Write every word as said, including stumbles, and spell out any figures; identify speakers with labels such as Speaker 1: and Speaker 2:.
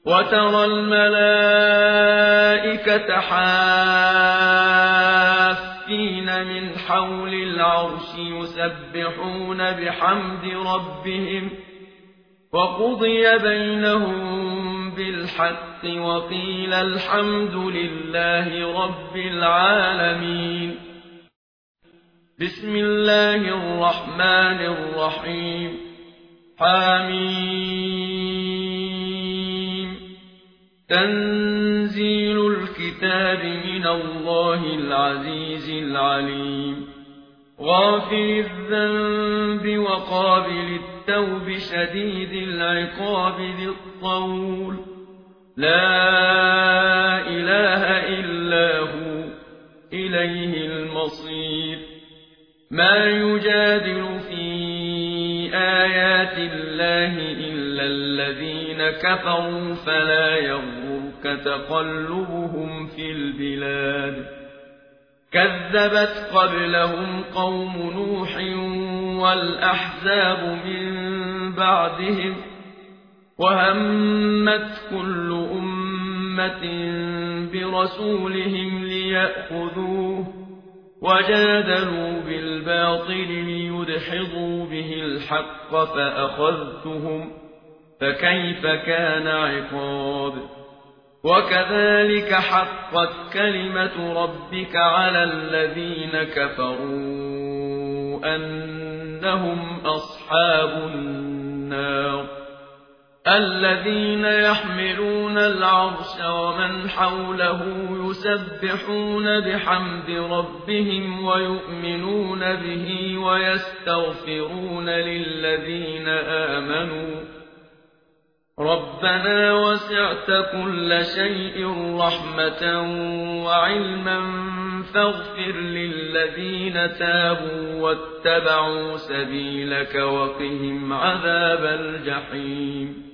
Speaker 1: وترى الملائكة حافين من حول العرش يسبحون بحمد ربهم وقضي بينهم بالحق وقيل الحمد لله رب العالمين. بسم الله الرحمن الرحيم. حميم. تنزيل الكتاب من الله العزيز العليم. غافر الذنب وقابل التوب شديد العقاب ذي الطول لا إله إلا هو إليه المصير. ما يجادل في آيات الله إلا الذين كفروا فلا يغرك تقلبهم في البلاد. كذبت قبلهم قوم نوح والأحزاب من بعدهم وهمت كل أمة برسولهم ليأخذوه وجادلوا بالباطل ليدحضوا به الحق فأخذتهم فكيف كان عقاب. وكذلك حقت كلمة ربك على الذين كفروا أنهم أصحاب النار. الذين يحملون العرش ومن حوله يسبحون بحمد ربهم ويؤمنون به ويستغفرون للذين آمنوا ربنا وسعت كل شيء رحمة وعلما فاغفر للذين تابوا واتبعوا سبيلك وقهم عذاب الجحيم.